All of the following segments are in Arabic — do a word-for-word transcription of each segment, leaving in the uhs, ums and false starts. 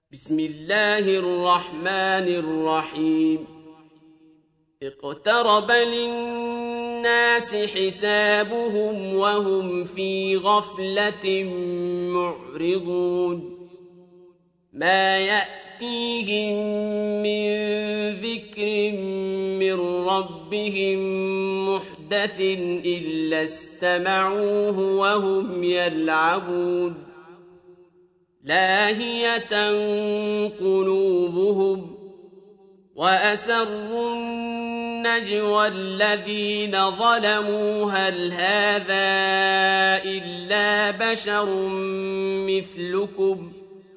بسم الله الرحمن الرحيم اقترب للناس حسابهم وهم في غفلة معرضون ما يأتيهم من ذكر من ربهم محدث إلا استمعوه وهم يلعبون لاهية قلوبهم وأسروا النجوى الذين ظلموا هل هذا إلا بشر مثلكم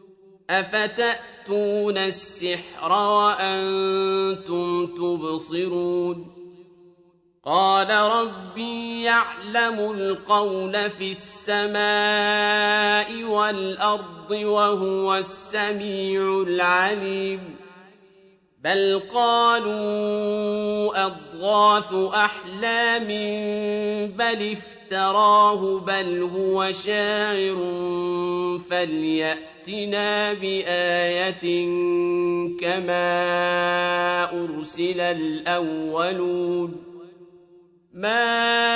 أفتأتون السحر وأنتم تبصرون قال ربي يعلم القول في السماء والأرض وهو السميع العليم بل قالوا أضغاث أحلام بل افتراه بل هو شاعر فليأتنا بآية كما أرسل الأولون ما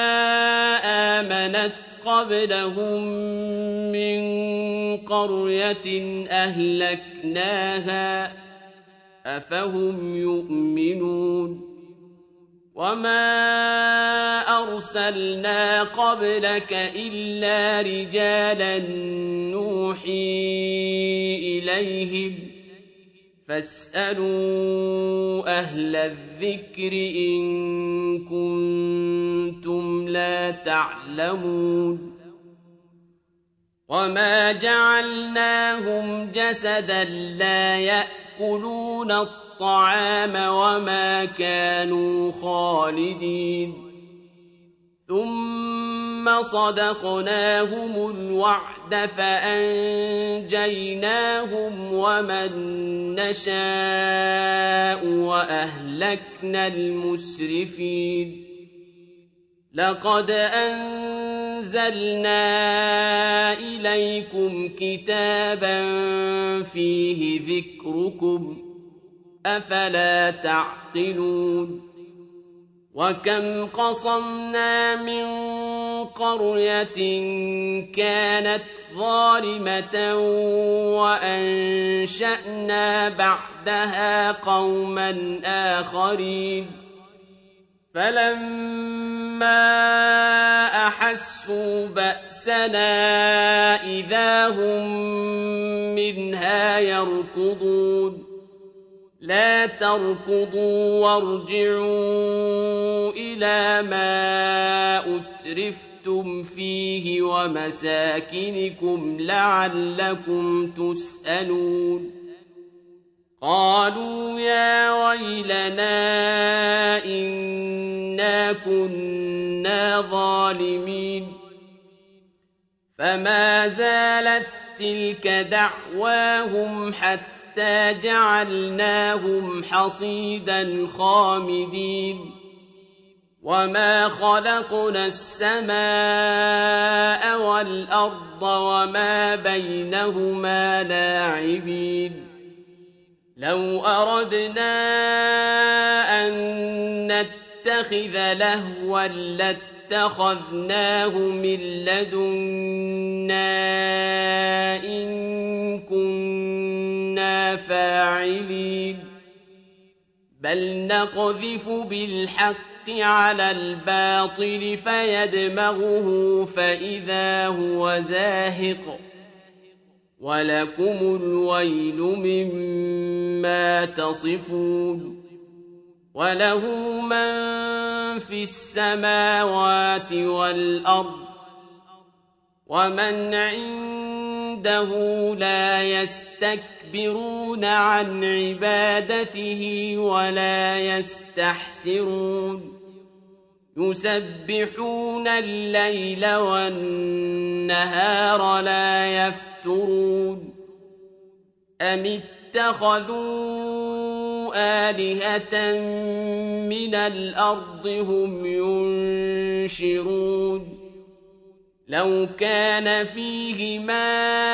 آمنت قبلهم من قرية أهلكناها أفهم يؤمنون وما أرسلنا قبلك إلا رجالا نوحي إليهم فاسألوا أهل الذكر إن كنتم لا تعلمون وما جعلناهم جسدا لا يأكلون الطعام وما كانوا خالدين ثم صدقناهم الوعد فأنجيناهم ومن نشاء وأهلكنا المسرفين لقد أنزلنا إليكم كتابا فيه ذكركم أفلا تعقلون وكم قصمنا من قرية كانت ظالمة وأنشأنا بعدها قوما آخرين فلما أحسوا بأسنا إذا هم منها يركضون لا تركضوا وارجعوا إلى ما أترفتم فيه ومساكنكم لعلكم تسألون قالوا يا ويلنا إنا كنا ظالمين فما زالت تلك دعواهم حتى حتى جعلناهم حصيدا خامدين وما خلقنا السماء والأرض وما بينهما لاعبين لو أردنا أن نتخذ لهوا لاتخذناه من لدنا إن كنا فاعلين بل نقذف بالحق على الباطل فيدمغه فإذا هو زاهق ولكم الويل مما تصفون وله من في السماوات والأرض ومن عنده لا يستكبرون عن عبادته ولا يستحسرون يسبحون الليل والنهار لا يفترون أم اتخذوا آلهة من الأرض هم ينشرون لو كان فيهما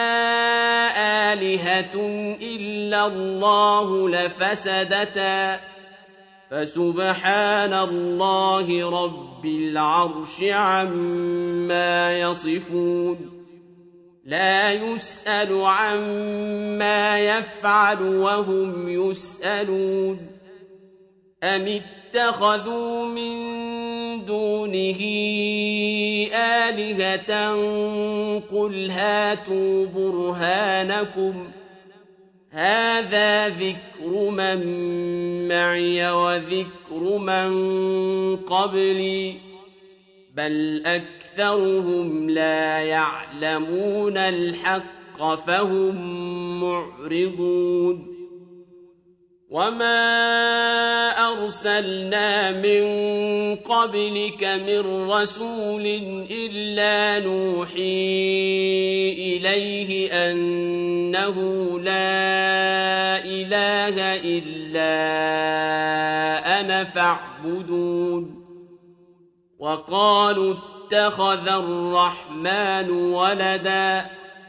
آلهة إلا الله لفسدتا فسبحان الله رب العرش عما يصفون لا يسأل عما يفعل وهم يسألون أم اتخذوا من دونه آلهة قل هاتوا برهانكم هذا ذكر من معي وذكر من قبلي بل أكثرهم لا يعلمون الحق فهم معرضون وما أرسلنا من قبلك من رسول إلا نوحي إليه أنه لا إله إلا أنا فاعبدون وقالوا اتخذ الرحمن ولدا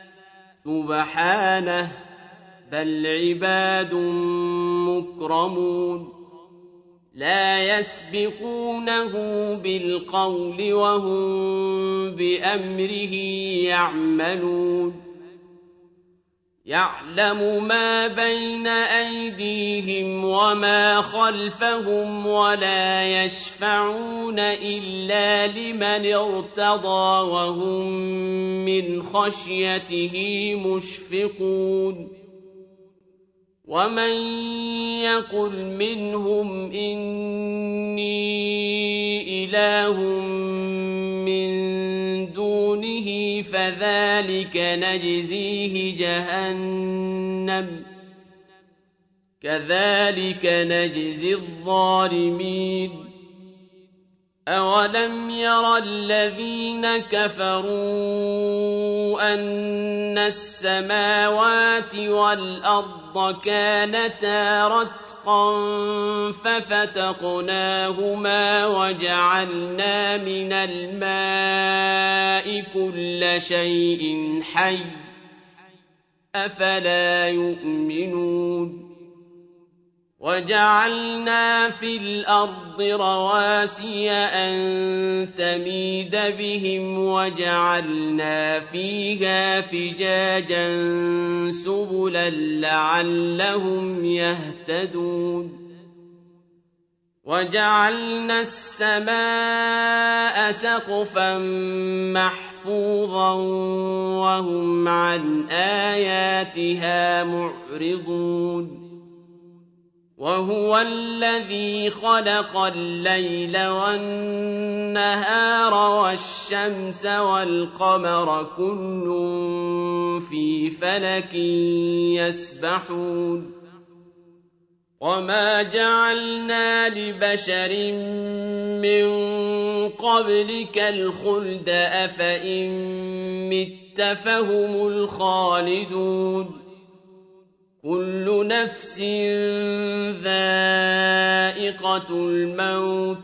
سبحانه بل عباد مكرمون لا يسبقونه بالقول وهم بأمره يعملون يعلم ما بين أيديهم وما خلفهم ولا يشفعون إلا لمن ارتضى وهم من خشيته مشفقون ومن يقل منهم إني إله من دونه فذلك نجزيه جهنم كذلك نجزي الظالمين أولم ير الذين كفروا أن السماوات والأرض كانتا رتقا ففتقناهما وجعلنا من الماء كل شيء حي أفلا يؤمنون وجعلنا في الأرض رواسي أن تميد بهم وجعلنا فيها فجاجا سبلا لعلهم يهتدون وجعلنا السماء سقفا محفوظا وهم عن آياتها معرضون وهو الذي خلق الليل والنهار والشمس والقمر كل في فلك يسبحون وما جعلنا لبشر من قبلك الخلد أفإن مت فهم الخالدون كل نفس ذائقة الموت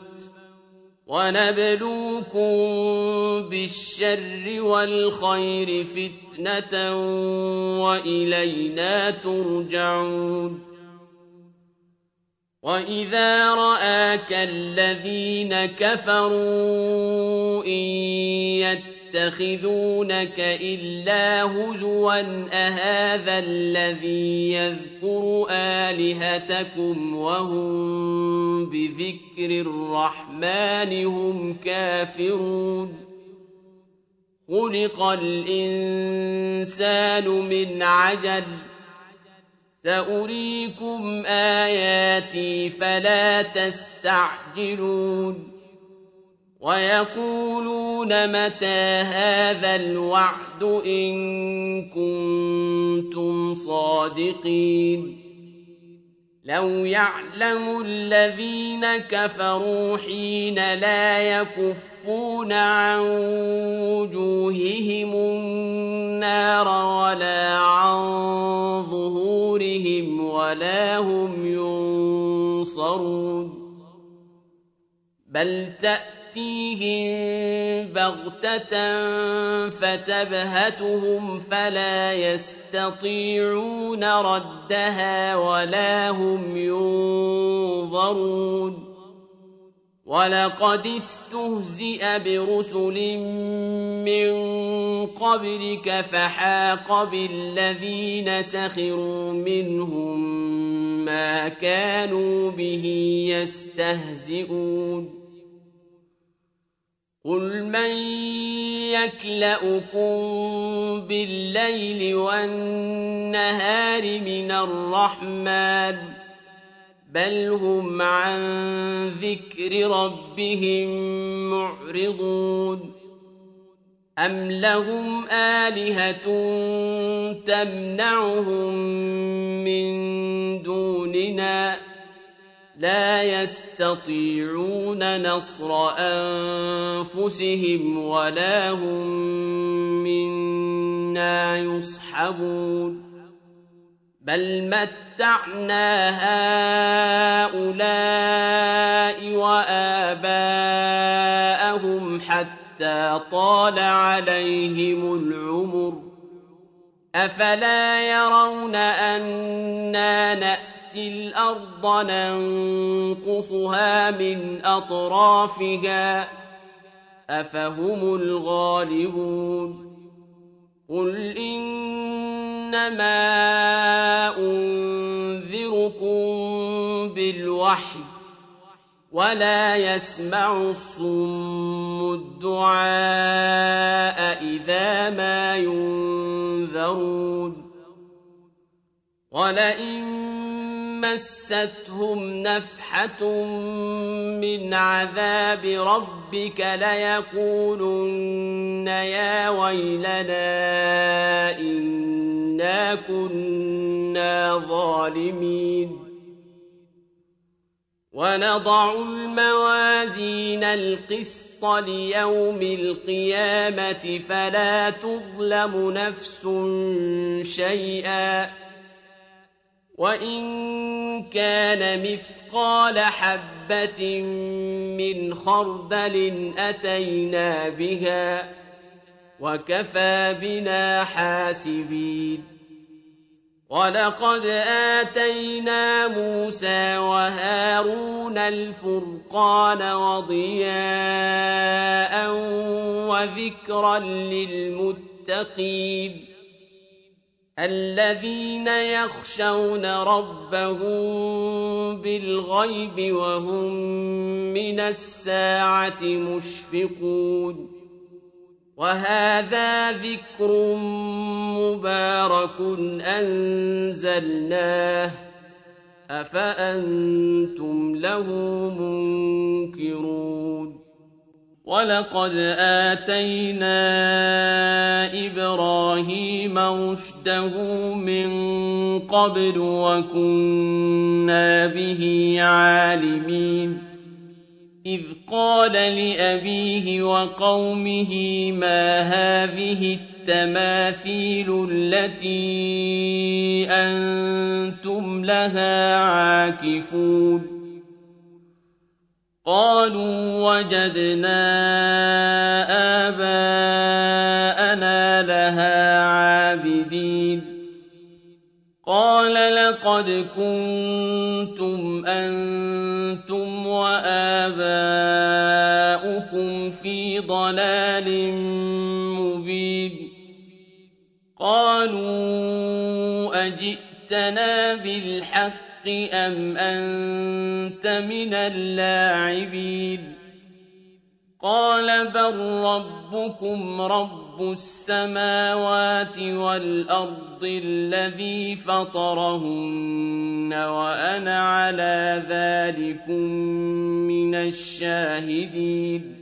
ونبلوكم بالشر والخير فتنة وإلينا ترجعون وإذا رآك الذين كفروا إن يتخذونك إلا هزوا أهذا الذي يذكر آلهتكم وهم بذكر الرحمن هم كافرون خلق الإنسان من عجل سأريكم آياتي فلا تستعجلون ويقولون متى هذا الوعد إن كنتم صادقين لو يعلم الذين كفروا حين لا يكفون عن وجوههم النار ولا عن ظهورهم ولا هم ينصرون بل تأتيهم بغتة فتبهتهم فلا يستطيعون ردها ولا هم ينظرون ولقد استهزئ برسل من قبلك فحاق بالذين سخروا منهم ما كانوا به يستهزئون قل من يكلؤكم بالليل والنهار من الرحمن بل هم عن ذكر ربهم معرضون أم لهم آلهة تمنعهم من دوننا لا يستطيعون نصر أنفسهم ولا هم منا يصحبون بل متعنا هؤلاء وآباءهم حتى طال عليهم العمر أفلا يرون أنا نأتي الأرض ننقصها من أطرافها أفهم الغالبون قل إنما أنذركم بالوحي ولا يسمع الصم الدعاء إذا ما ينذرون ولئن مستهم نفحة من عذاب ربك ليقولن يا ويلنا إنا كنا ظالمين ونضع الموازين القسط ليوم القيامة فلا تظلم نفس شيئا وإن كان مثقال حبة من خردل أتينا بها وكفى بنا حاسبين ولقد آتينا موسى وهارون الفرقان وضياء وذكرا للمتقين الذين يخشون ربهم بالغيب وهم من الساعة مشفقون وهذا ذكر مبارك أنزلناه أفأنتم له منكرون ولقد آتينا إبراهيم رشده من قبل وكنا به عالمين إذ قال لأبيه وقومه ما هذه التماثيل التي أنتم لها عاكفون قالوا وجدنا آباءنا لها عابدين قال لقد كنتم أنتم وآباؤكم في ضلال مبين قالوا أجئتنا بالحق أم أنت من اللاعبين قال بل ربكم رب السماوات والأرض الذي فطرهن وأنا على ذلكم من الشاهدين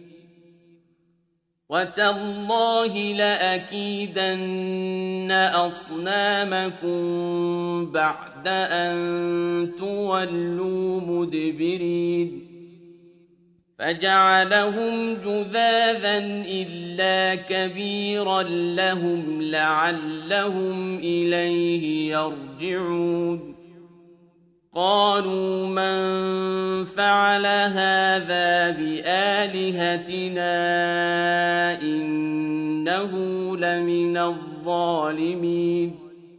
وتالله لأكيدن أصنامكم بعد أن تولوا مدبرين فجعلهم جذاذا إلا كبيرا لهم لعلهم إليه يرجعون قالوا من فعل هذا بآلهتنا إنه لمن الظالمين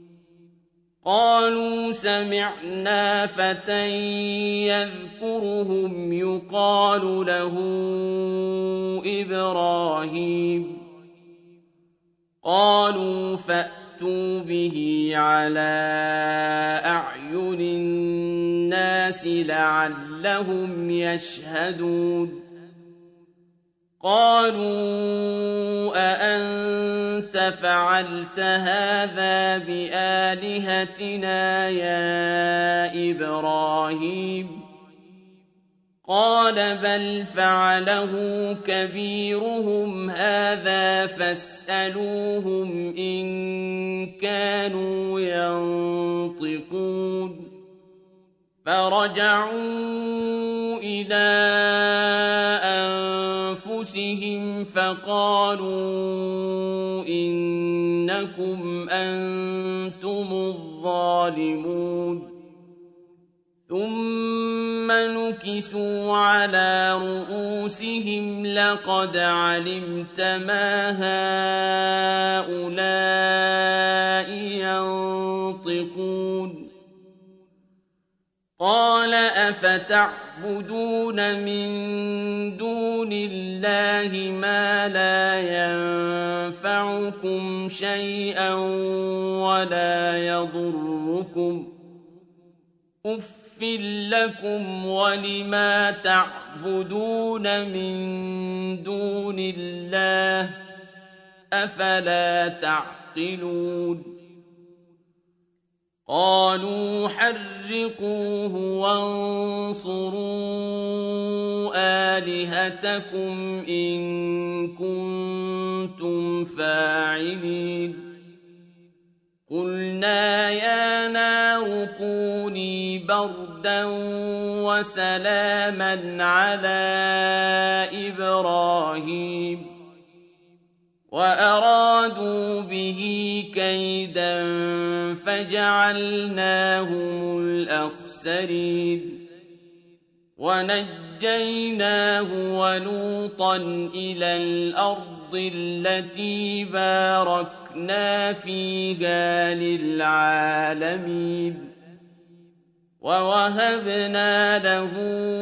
قالوا سمعنا فتى يذكرهم يقال له إبراهيم قالوا فأتوا به على أعين الناس لعلهم يشهدون قالوا أأنت فعلت هذا بآلهتنا يا إبراهيم قال بل فعله كبيرهم هذا فاسألوهم إن كانوا ينطقون فرجعوا إلى أنفسهم فقالوا إنكم أنتم الظالمون ثم نكسوا على رؤوسهم لقد علمت ما هؤلاء ينطقون قال أفتعبدون من دون الله ما لا ينفعكم شيئا ولا يضركم أف لكم ولما تعبدون من دون الله أفلا تعقلون قالوا حرقوه وانصروا آلهتكم إن كنتم فاعلين قلنا يا نار كوني بردا وسلاما على إبراهيم وأرادوا به كيدا فجعلناهم الأخسرين ونجيناه ولوطا إلى الأرض التي باركنا فيها للعالمين ووهبنا له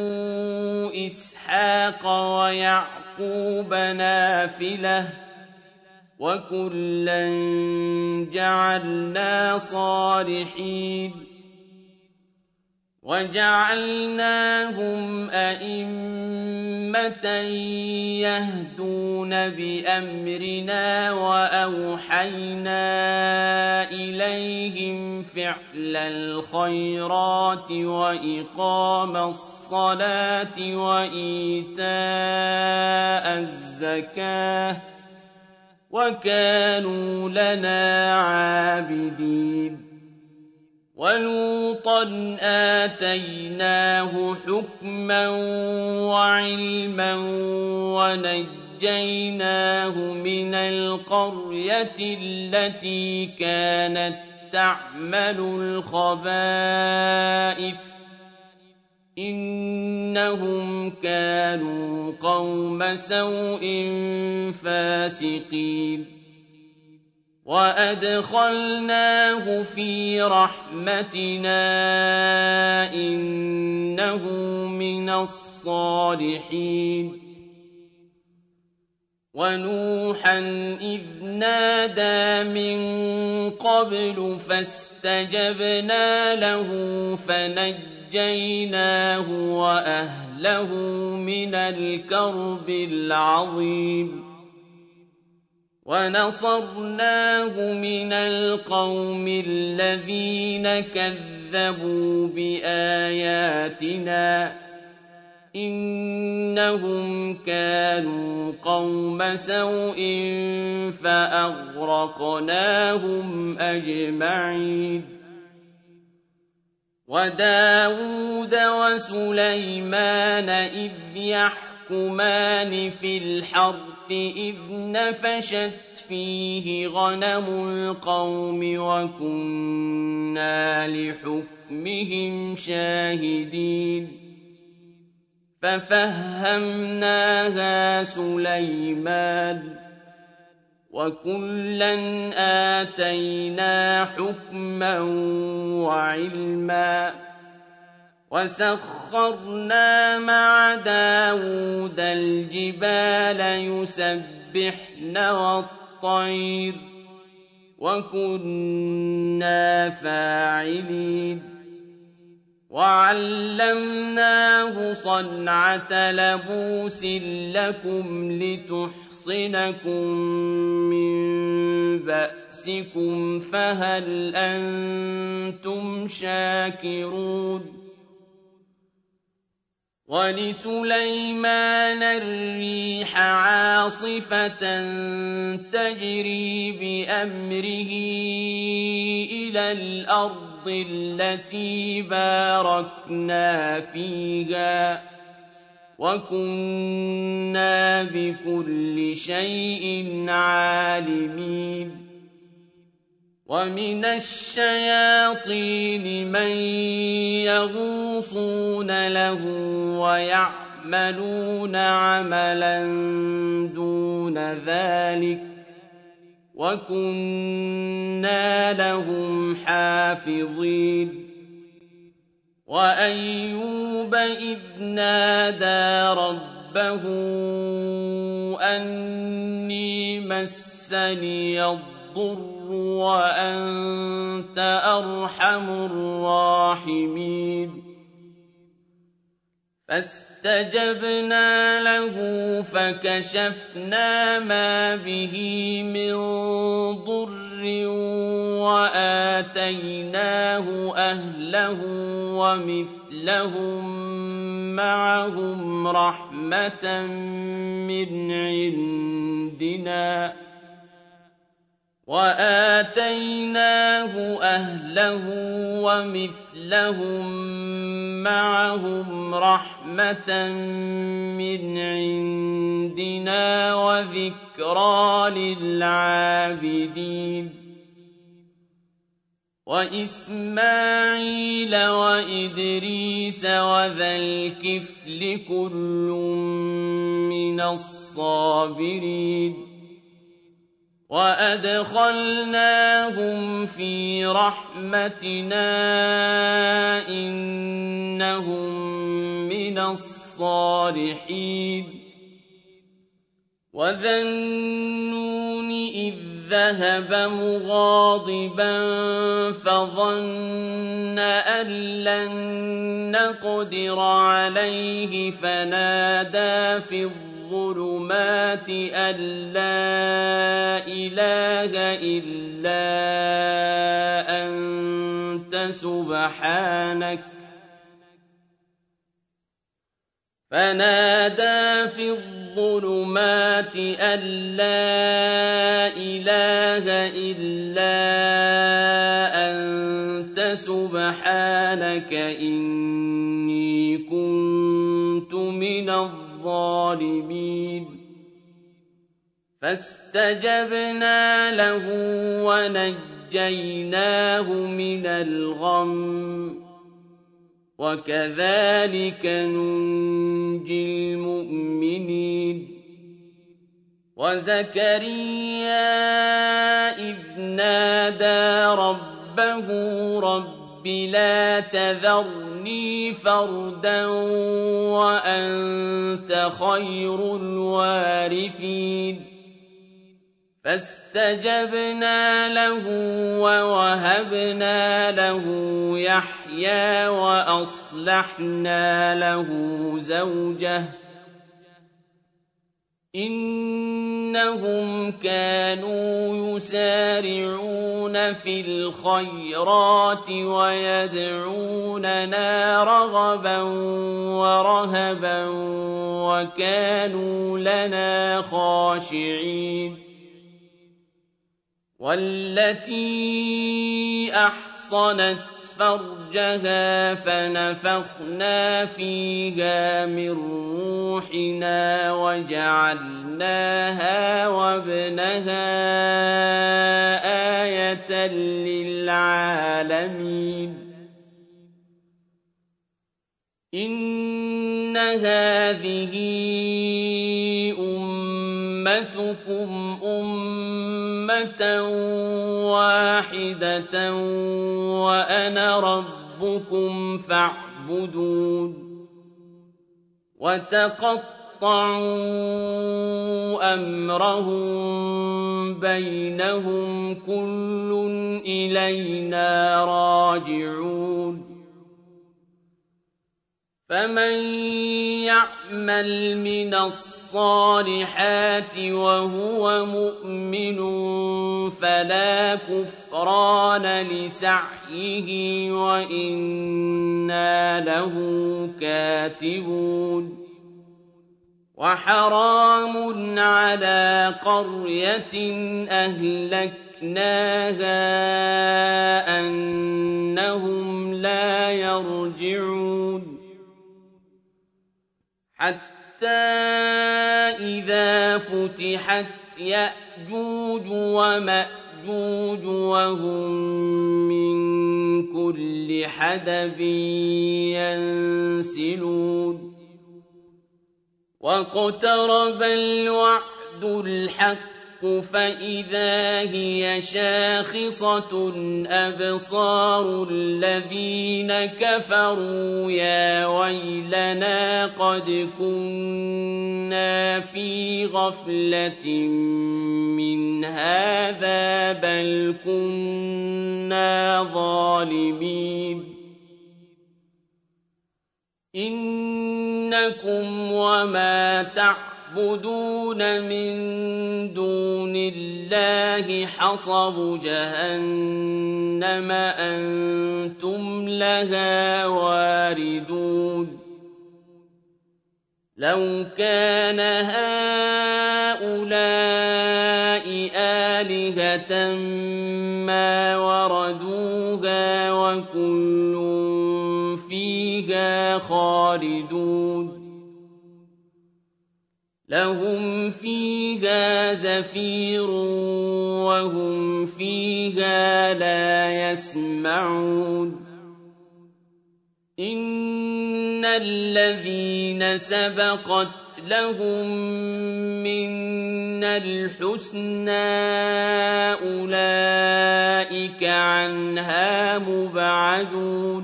إسحاق ويعقوب نافلة وكلا جعلنا صالحين وجعلناهم أئمة يهدون بأمرنا وأوحينا إليهم فعل الخيرات وإقام الصلاة وإيتاء الزكاة وكانوا لنا عابدين ولوطا آتيناه حكما وعلما ونجيناه من القرية التي كانت تعمل الخبائث إنهم كانوا قوم سوء فاسقين وأدخلناه في رحمتنا إنه من الصالحين ونوحا إذ نادى من قبل فاستجبنا له فنجيناه وأهله من الكرب العظيم ونصرناه من القوم الذين كذبوا بآياتنا إنهم كانوا قوم سوء فأغرقناهم أجمعين وداود وسليمان إذ يحكمون يحكمان في الحرث إذ نفشت فيه غنم القوم وكنا لحكمهم شاهدين ففهمناها سليمان وكلا آتينا حكما وعلما وسخرنا مع داود الجبال يسبحن والطير وكنا فاعلين وعلمناه صنعة لبوس لكم لتحصنكم من بأسكم فهل أنتم شاكرون ولسليمان الريح عاصفة تجري بأمره إلى الأرض التي باركنا فيها وكنا بكل شيء عالمين ومن الشياطين من يغوصون له ويعملون عملا دون ذلك وكنا لهم حافظين وأيوب إذ نادى ربه أني مسني الضر وأنت أرحم الراحمين فاستجبنا له فكشفنا ما به من ضر وآتيناه أهله ومثلهم معهم رحمة من عندنا وآتيناه أهله ومثلهم معهم رحمة من عندنا وذكرى للعابدين وإسماعيل وإدريس وذا الكفل كل من الصابرين وأدخلناهم في رحمتنا إنهم من الصالحين وذا النون إذ ذهب مغاضبا فظن أن لن نقدر عليه فنادى في الظلمات أن لا إله إلا أنت سبحانك فنادى في الظلمات أن لا إله إلا أنت سبحانك إني كنت من الظالمين فاستجبنا له ونجيناه من الغم وكذلك ننجي المؤمنين وزكريا إذ نادى ربه رب لا تذرني فردا وأنت خير الوارثين فاستجبنا له ووهبنا له يحيى وأصلحنا له زوجه إنهم كانوا يسارعون في الخيرات ويدعوننا رغبا ورهبا وكانوا لنا خاشعين والتي أحصنت فرجها فنفخنا فيها من روحنا وجعلناها وابنها آية للعالمين إن هذه أمتكم أمة واحدة وأنا ربكم فاعبدون وتقطعوا أمرهم بينهم كل إلينا راجعون فمن يعمل من الصالحات وهو مؤمن فلا كفران لسعيه وإنا له كاتبون وحرام على قرية أهلكناها أنهم لا يرجعون حتى إذا فتحت يأجوج ومأجوج وهم من كل حدب ينسلون واقترب الوعد الحق فإذا هي شاخصة أبصار الذين كفروا يا ويلنا قد كنا في غفلة من هذا بل كنا ظالمين إنكم وما تعبدون من دون الله حصب جهنم أنتم لها واردون لو كان هؤلاء آلهة ما وردوها وكل فيها خالدون لهم فيها زفير وهم فيها لا يسمعون إن الذين سبقت لهم منا الحسنى أولئك عنها مبعدون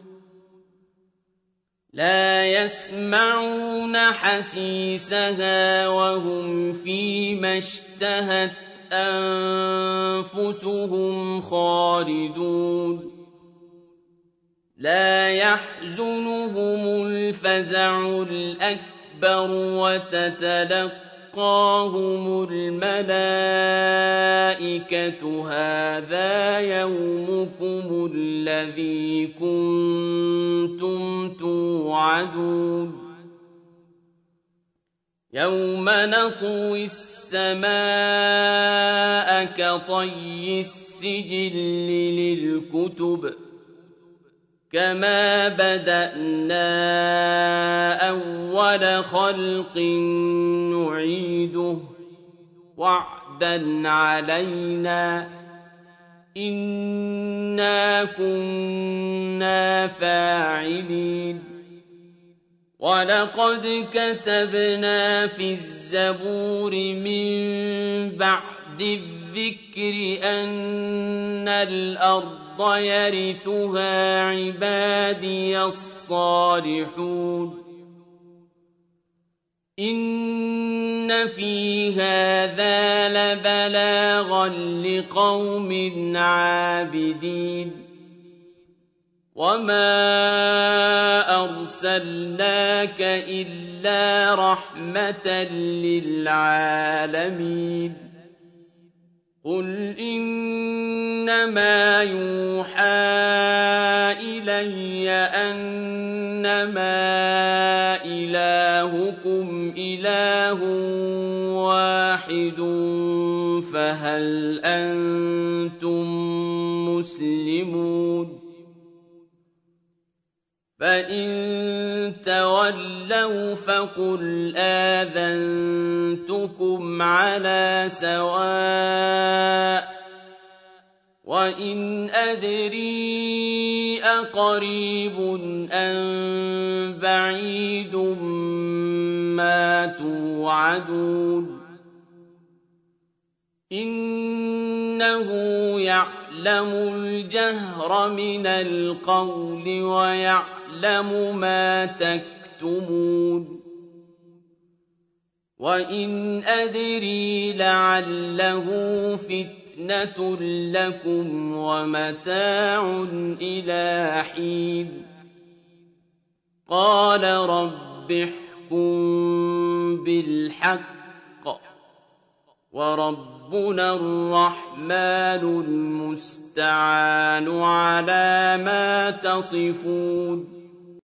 لا يسمعون حسيسها وهم فيما اشتهت أنفسهم خالدون لا يحزنهم الفزع الأكبر وتتلقاهم الملائكة هذا يومكم الذي كنتم توعدون يوم نطوي السماء كطي السجل للكتب كما بدأنا أول خلق نعيده وعدا علينا إنا كنا فاعلين ولقد كتبنا في الزبور من بعد الذكر أن الأرض يرثها عبادي الصالحون إن في هذا لبلاغا لقوم عابدين وما أرسلناك إلا رحمة للعالمين قل إنما يوحى إلي أنما إلهكم إله واحد فهل أنتم مسلمون فإن تولوا فقل آذنتكم على سواء وإن أدري أقريب أم بعيد ما توعدون إنه يعلم الجهر من القول ويعلم ما تكتمون وإن أدري لعله فتنة لكم ومتاع إلى حين قال رب احكم بالحق وربنا الرحمن المستعان على ما تصفون